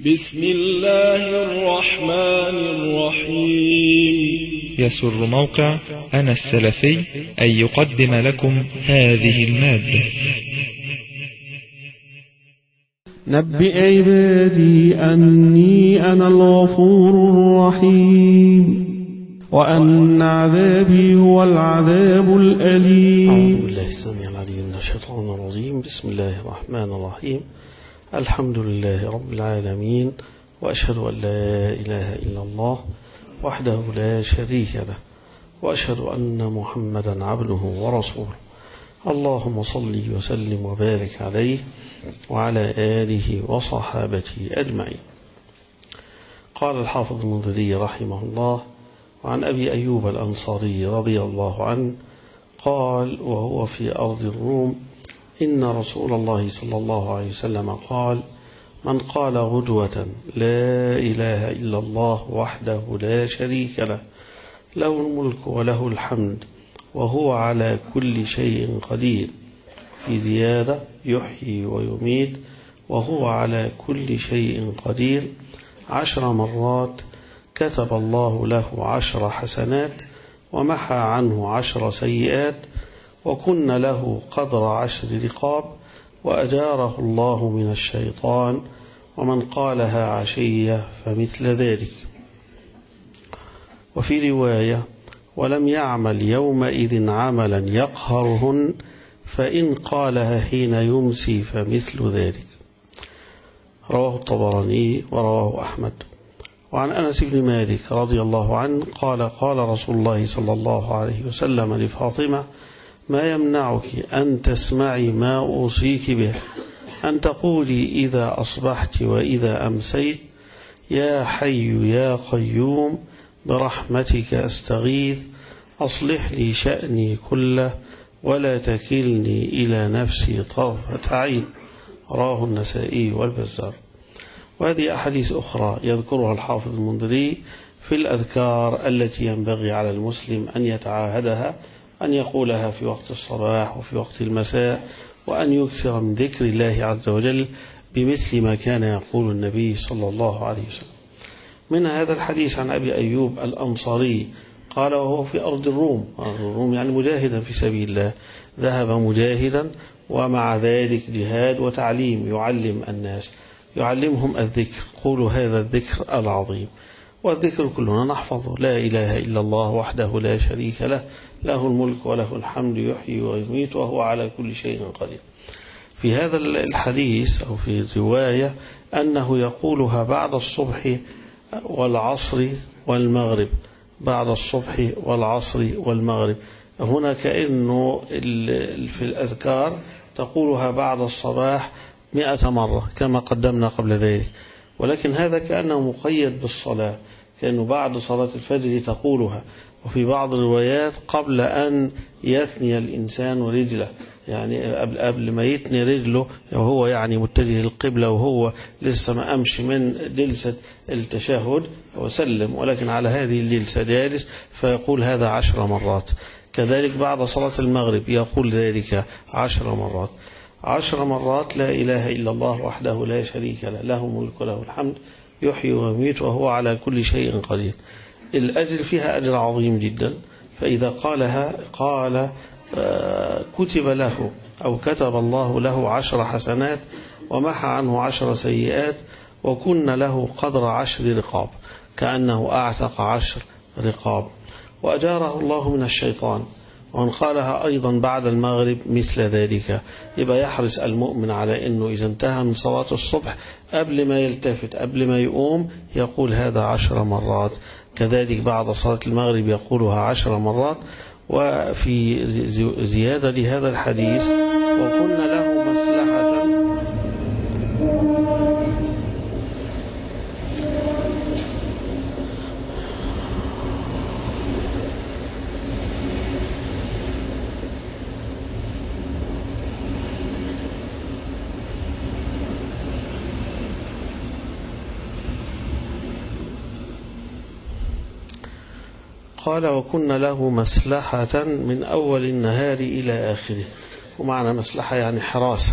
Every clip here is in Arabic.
بسم الله الرحمن الرحيم. يسر موقع أنا السلفي أن يقدم لكم هذه المادة. نبئ عبادي أني أنا الغفور الرحيم وأن عذابي هو العذاب الأليم. أعوذ بالله السميع العليم من الشيطان الرجيم. بسم الله الرحمن الرحيم. الحمد لله رب العالمين، وأشهد أن لا إله إلا الله وحده لا شريك له، وأشهد أن محمدا عبده ورسوله. اللهم صل وسلم وبارك عليه وعلى آله وصحابته أجمعين. قال الحافظ المنذري رحمه الله: وعن أبي أيوب الأنصاري رضي الله عنه قال وهو في أرض الروم: إن رسول الله صلى الله عليه وسلم قال: من قال غدوة لا إله إلا الله وحده لا شريك له، له الملك وله الحمد وهو على كل شيء قدير، في زيادة يحيي ويميت وهو على كل شيء قدير 10 مرات، كتب الله له 10 حسنات ومحى عنه 10 سيئات، وكن له قدر 10 رقاب، وأجاره الله من الشيطان، ومن قالها عشية فمثل ذلك. وفي رواية: ولم يعمل يومئذ عملا يقهرهن، فإن قالها حين يمسي فمثل ذلك. رواه الطبراني ورواه أحمد. وعن أنس بن مالك رضي الله عنه قال: قال رسول الله صلى الله عليه وسلم لفاطمة: ما يمنعك أن تسمعي ما أوصيك به، أن تقولي إذا أصبحت وإذا أمسيت: يا حي يا قيوم برحمتك أستغيث، أصلح لي شأني كله ولا تكلني إلى نفسي طرفة عين. رواه النسائي والبزار. وهذه أحاديث أخرى يذكرها الحافظ المنذري في الأذكار التي ينبغي على المسلم أن يتعاهدها، أن يقولها في وقت الصباح وفي وقت المساء، وأن يكثر من ذكر الله عز وجل بمثل ما كان يقول النبي صلى الله عليه وسلم. من هذا الحديث عن أبي أيوب الأنصاري قال وهو في أرض الروم، الروم يعني مجاهدا في سبيل الله، ذهب مجاهدا ومع ذلك جهاد وتعليم، يعلم الناس، يعلمهم الذكر. قولوا هذا الذكر العظيم، والذكر كلنا نحفظه: لا إله إلا الله وحده لا شريك له، له الملك وله الحمد يحيي ويميت وهو على كل شيء قدير. في هذا الحديث أو في الرواية أنه يقولها بعد الصبح والعصر والمغرب، بعد الصبح والعصر والمغرب. هنا كأنه في الأذكار تقولها بعد الصباح 100 مرة كما قدمنا قبل ذلك، ولكن هذا كأنه مقيد بالصلاة، كأنه بعد صلاة الفجر تقولها. وفي بعض الروايات قبل أن يثني الإنسان رجله، يعني قبل ما يثني رجله وهو يعني متجه للقبلة وهو لسه ما أمشي من جلسة التشهد وسلم، ولكن على هذه الجلسة جالس، فيقول هذا 10 مرات. كذلك بعد صلاة المغرب يقول ذلك 10 مرات. 10 مرات لا إله إلا الله وحده لا شريك له، له الملك وله الحمد يحيي ويميت وهو على كل شيء قدير. الأجر فيها أجر عظيم جدا، فإذا قالها قال كتب له أو كتب الله له 10 حسنات ومحى عنه 10 سيئات، وكن له قدر 10 رقاب، كأنه أعتق 10 رقاب، وأجاره الله من الشيطان. ومن قالها أيضا بعد المغرب مثل ذلك. يبقى يحرص المؤمن على أنه إذا انتهى من صلاة الصبح قبل ما يلتفت قبل ما يقوم يقول هذا 10 مرات. كذلك بعد صلاة المغرب يقولها 10 مرات. وفي زيادة لهذا الحديث: وكن له مصلحة قال: وكن له مسلحة من أول النهار إلى آخره. ومعنى مسلحة يعني حراسة،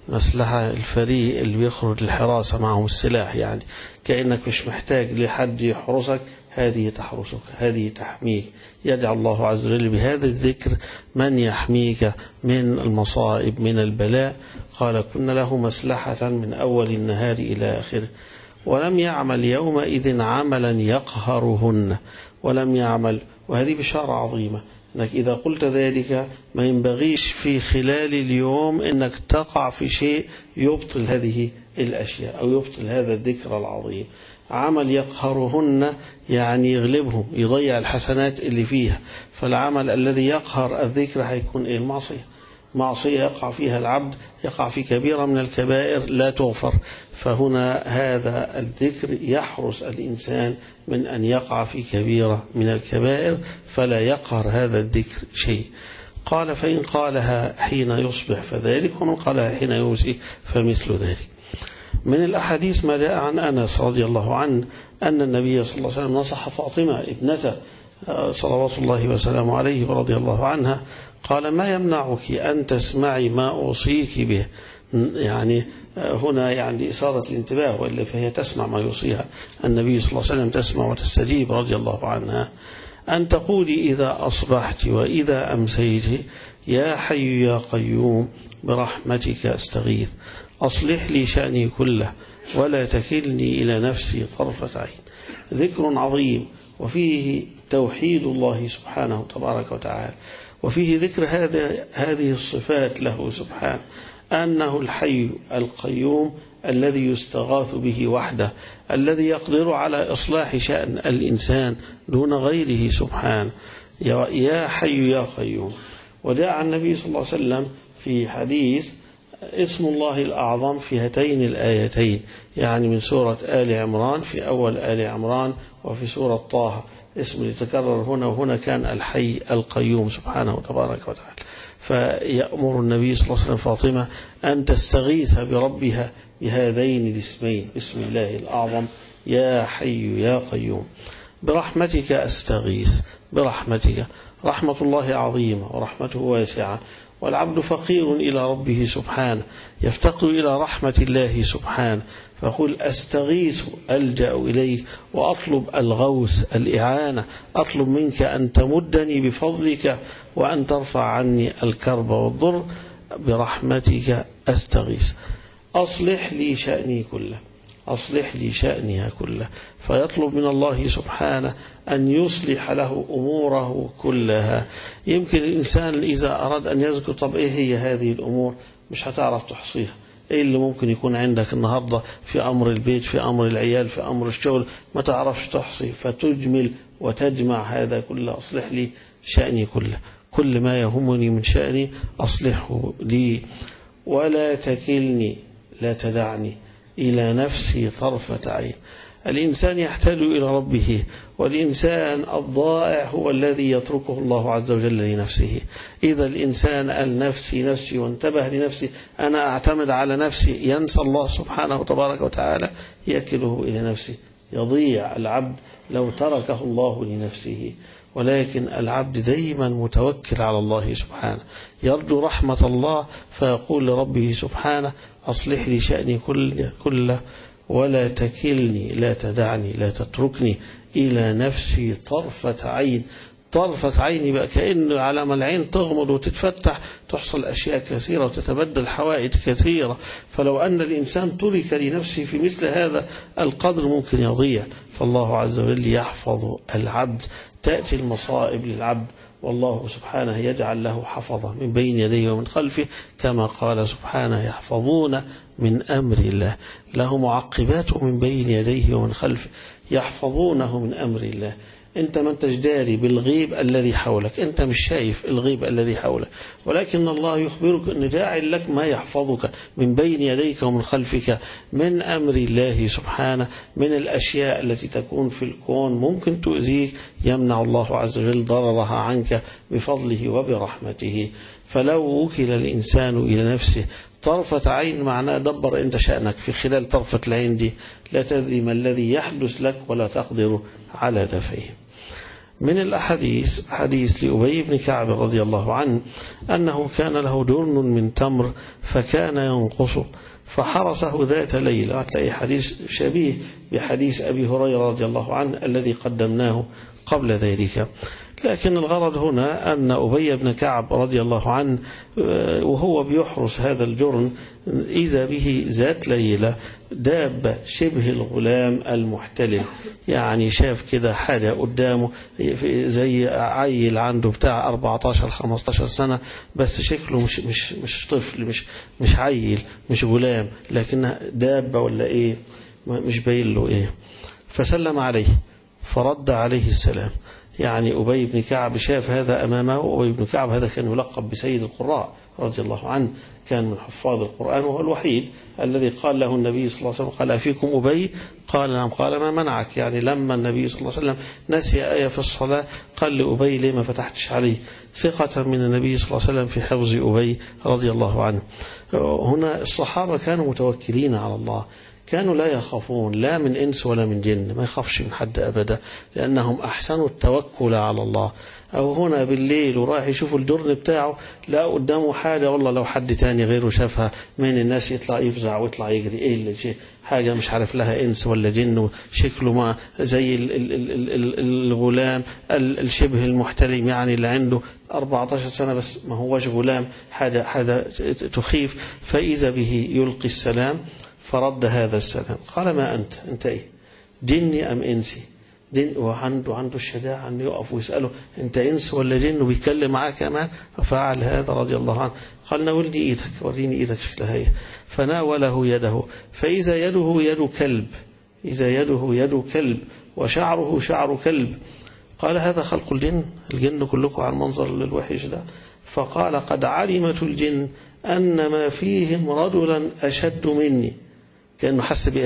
مصلحة الفريق اللي بيخرج للحراسة معهم السلاح، يعني كأنك مش محتاج لحد يحرسك، هذه تحرسك، هذه تحميك. يجعل الله عز وجل بهذا الذكر من يحميك من المصائب من البلاء. قال كن له مسلحة من أول النهار إلى آخره. ولم يعمل يومئذ عملا يقهرهن، ولم يعمل، وهذه بشارة عظيمة أنك إذا قلت ذلك ما ينبغيش في خلال اليوم أنك تقع في شيء يبطل هذه الأشياء أو يبطل هذا الذكر العظيم. عمل يقهرهن يعني يغلبهم، يضيع الحسنات اللي فيها. فالعمل الذي يقهر الذكر هيكون المعصية، معصية يقع فيها العبد، يقع في كبيرة من الكبائر لا تغفر. فهنا هذا الذكر يحرس الإنسان من أن يقع في كبيرة من الكبائر، فلا يقهر هذا الذكر شيء. قال فإن قالها حين يصبح فذلك، ومن قالها حين يمسي فمثل ذلك. من الأحاديث ما جاء عن أنس رضي الله عنه أن النبي صلى الله عليه وسلم نصح فاطمة ابنته صلوات الله وسلامه عليه ورضي الله عنها، قال ما يمنعك أن تسمعي ما أوصيك به، يعني هنا يعني إثارة الانتباه، وإلا فهي تسمع ما يوصيها النبي صلى الله عليه وسلم، تسمع وتستجيب رضي الله عنها. أن تقولي إذا أصبحت وإذا أمسيت يا حي يا قيوم برحمتك أستغيث أصلح لي شأني كله ولا تكلني إلى نفسي طرفة عين. ذكر عظيم وفيه توحيد الله سبحانه تبارك وتعالى، وفيه ذكر هذه الصفات له سبحانه، أنه الحي القيوم الذي يستغاث به وحده، الذي يقدر على إصلاح شأن الإنسان دون غيره سبحانه. يا حي يا قيوم. وجاء عن النبي صلى الله عليه وسلم في حديث اسم الله الأعظم في هاتين الآيتين، يعني من سورة آل عمران، في أول آل عمران وفي سورة طه، اسم يتكرر هنا وهنا كان الحي القيوم سبحانه تبارك وتعالى. فيأمر النبي صلى الله عليه وسلم فاطمة أن تستغيث بربها بهذين الاسمين، بسم الله الأعظم يا حي يا قيوم. برحمتك أستغيث، برحمتك، رحمة الله عظيمة ورحمته واسعة، والعبد فقير إلى ربه سبحانه، يفتقر إلى رحمة الله سبحانه، فقل أستغيث ألجأ إليك وأطلب الغوث الإعانة، أطلب منك أن تمدني بفضلك وأن ترفع عني الكرب والضر. برحمتك أستغيث أصلح لي شأني كله، أصلح لي شأنها كله. فيطلب من الله سبحانه أن يصلح له أموره كلها. يمكن الإنسان إذا أراد أن يذكر طب إيه هي هذه الأمور مش هتعرف تحصيها. إيه اللي ممكن يكون عندك النهاردة في أمر البيت، في أمر العيال، في أمر الشغل، ما تعرفش تحصي، فتجمل وتجمع هذا كله. أصلح لي شأني كله، كل ما يهمني من شأني أصلحه لي، ولا تكلني، لا تدعني إلى نفسي طرفة عين. الإنسان يحتاج إلى ربه، والإنسان الضائع هو الذي يتركه الله عز وجل لنفسه. إذا الإنسان النفسي نفسي وانتبه لنفسي، أنا أعتمد على نفسي، ينسى الله سبحانه وتبارك وتعالى، يكله إلى نفسه. يضيع العبد لو تركه الله لنفسه. ولكن العبد دائما متوكل على الله سبحانه، يرجو رحمة الله، فيقول لربه سبحانه أصلح لي شأني كله ولا تكلني، لا تدعني، لا تتركني إلى نفسي طرفة عين. طرفة عين بقى كأنه على ما العين تغمض وتتفتح تحصل أشياء كثيرة وتتبدل حوائج كثيرة. فلو أن الإنسان ترك لنفسه في مثل هذا القدر ممكن يضيع. فالله عز وجل يحفظ العبد، تأتي المصائب للعبد والله سبحانه يجعل له حفظة من بين يديه ومن خلفه، كما قال سبحانه يحفظون من أمر الله، له معقبات من بين يديه ومن خلفه يحفظونه من أمر الله. أنت ما انتش داري بالغيب الذي حولك، أنت مش شايف الغيب الذي حولك، ولكن الله يخبرك أن جاعل لك ما يحفظك من بين يديك ومن خلفك من أمر الله سبحانه، من الأشياء التي تكون في الكون ممكن تؤذيك، يمنع الله عز وجل ضررها عنك بفضله وبرحمته. فلو وكل الإنسان إلى نفسه طرفة عين، معناه دبر أنت شأنك في خلال طرفة العين دي، لا تدري ما الذي يحدث لك ولا تقدر على دفعه. من الأحاديث حديث لأبي بن كعب رضي الله عنه أنه كان له درن من تمر فكان ينقصه فحرسه ذات ليلة. هتلاقي حديث شبيه بحديث أبي هريرة رضي الله عنه الذي قدمناه قبل ذلك. لكن الغرض هنا أن أبي بن كعب رضي الله عنه وهو بيحرس هذا الجرن إذا به ذات ليلة دابة شبه الغلام المحتلم، يعني شاف كده حاجة قدامه زي عيل عنده بتاع 14-15 سنة، بس شكله مش طفل، مش عيل، مش غلام، لكن دابة ولا إيه، مش باين له إيه. فسلم عليه فرد عليه السلام. يعني أبي بن كعب شاف هذا أمامه. أبي بن كعب هذا كان يلقب بسيد القراء رضي الله عنه، كان من حفاظ القرآن، وهو الوحيد الذي قال له النبي صلى الله عليه وسلم قال أفيكم أبي؟ قال نعم. قال ما منعك؟ يعني لما النبي صلى الله عليه وسلم نسي آية في الصلاة قال لأبي ليه ما فتحتش عليه؟ ثقة من النبي صلى الله عليه وسلم في حفظ أبي رضي الله عنه. هنا الصحابة كانوا متوكلين على الله، كانوا لا يخافون لا من إنس ولا من جن، ما يخافش من حد أبدا، لأنهم أحسنوا التوكل على الله. أو هنا بالليل وراح يشوفوا الجرن بتاعه لا قدامه حاجة، والله لو حد تاني غيره شافها من الناس يطلع يفزع ويطلع يجري، إيه اللي حاجة مش عارف لها إنس ولا جن، شكله ما زي الغلام الشبه المحتلم، يعني اللي عنده 14 سنة بس ما هوش غلام، حاجة تخيف. فإذا به يلقي السلام فرد هذا السلام قال ما أنت إيه، جني أم إنسي؟ وعنده الشجاعة أن يقف ويسأله أنت إنس ولا جن، وبيتكلم معاه كمان. ففعل هذا رضي الله عنه، قال ناولني إيدك، وريني إيدك شكلها إيه. فناوله يده فإذا يده يد كلب، إذا يده يد كلب وشعره شعر كلب. قال هذا خلق الجن كلكم على المنظر الوحش ده. فقال قد علمت الجن أن ما فيهم رجلا أشد مني، كأنه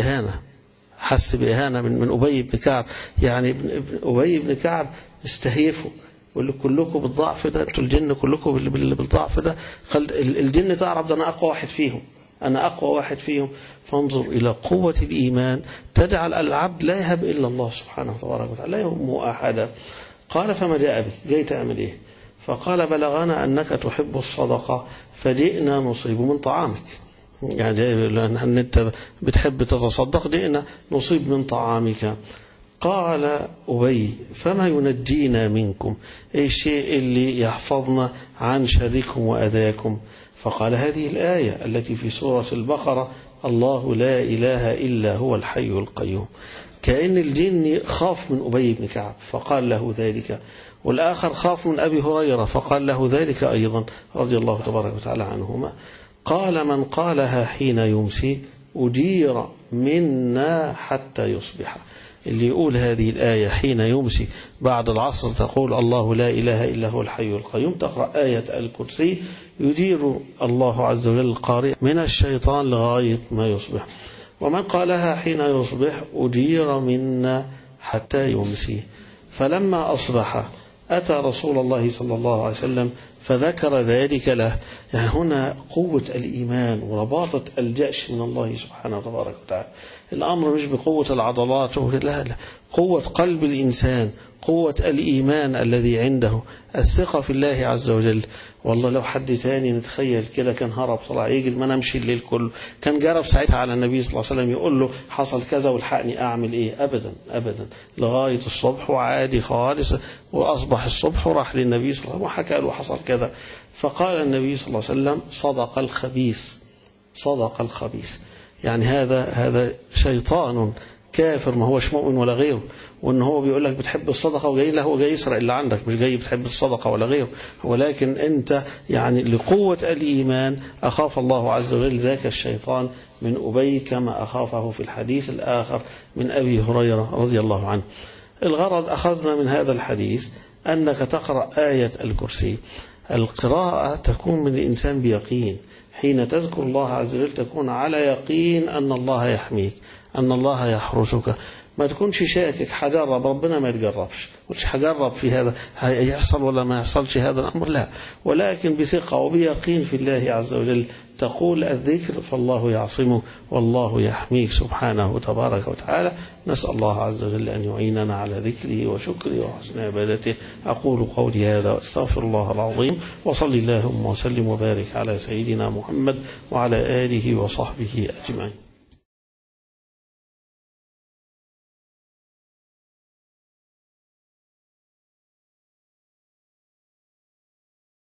حس بإهانة من أبي بن كعب. يعني أبي بن كعب استهيفوا، واللي كلكم بالضعف ده، انتوا الجن كلكم بالضعف ده، الجن تعرف ده أنا أقوى واحد فيهم. فانظر إلى قوة الإيمان تجعل العبد لا يهب إلا الله سبحانه وتعالى، لا يهمه أحدا. قال فما جاء بك، جاي تعمل إيه؟ فقال بلغنا أنك تحب الصدقة فجئنا نصيب من طعامك، يعني لأن أنت بتحب تتصدق جئنا نصيب من طعامك. قال أبي فما ينجينا منكم، أي الشيء اللي يحفظنا عن شركم وأذاكم؟ فقال هذه الآية التي في سورة البقرة الله لا إله إلا هو الحي القيوم. كأن الجن خاف من أبي بن كعب فقال له ذلك، والآخر خاف من أبي هريرة فقال له ذلك أيضا رضي الله تبارك وتعالى عنهما. قال من قالها حين يمسي أجير منا حتى يصبح. اللي يقول هذه الآية حين يمسي بعد العصر تقول الله لا إله إلا هو الحي القيوم، تقرأ آية الكرسي، يجير الله عز وجل القارئ من الشيطان لغاية ما يصبح. ومن قالها حين يصبح أجير منا حتى يمسي. فلما أصبح أتى رسول الله صلى الله عليه وسلم فذكر ذلك له. يعني هنا قوة الإيمان ورباطة الجأش من الله سبحانه وتبارك وتعالى. الأمر مش بقوة العضلات، لا، قوة قلب الإنسان، قوة الإيمان الذي عنده، الثقة في الله عز وجل. والله لو حد تاني نتخيل كده كان هرب طلع يجري، ما نمشي الليل كله، كان جرب ساعتها على النبي صلى الله عليه وسلم يقول له حصل كذا والحقني أعمل إيه؟ أبدا أبدا، لغاية الصبح وعادي خالص. وأصبح الصبح وراح للنبي صلى الله عليه وسلم وحكى له حصل كذا. فقال النبي صلى الله عليه وسلم صدق الخبيث. يعني هذا شيطان كافر، ما هوش مؤمن ولا غيره. وان هو بيقول لك بتحب الصدقه وجاي له، هو جاي يسرق اللي عندك، مش جاي بتحب الصدقه ولا غيره. ولكن انت يعني لقوه الايمان اخاف الله عز وجل ذاك الشيطان من أبي كما اخافه في الحديث الاخر من ابي هريره رضي الله عنه. الغرض اخذنا من هذا الحديث انك تقرا ايه الكرسي. القراءه تكون من الانسان بيقين، حين تذكر الله عز وجل تكون على يقين أن الله يحميك، أن الله يحرسك. ما تكونش شاكك هجرب، ربنا ما يتجربش، مش هجرب في هذا هيحصل ولا ما يحصلش هذا الأمر، لا، ولكن بثقة وبيقين في الله عز وجل تقول الذكر فالله يعصمه والله يحميك سبحانه تبارك وتعالى. نسأل الله عز وجل أن يعيننا على ذكره وشكره وحسن عبادته. أقول قولي هذا واستغفر الله العظيم، وصلي اللهم وسلم وبارك على سيدنا محمد وعلى آله وصحبه أجمعين.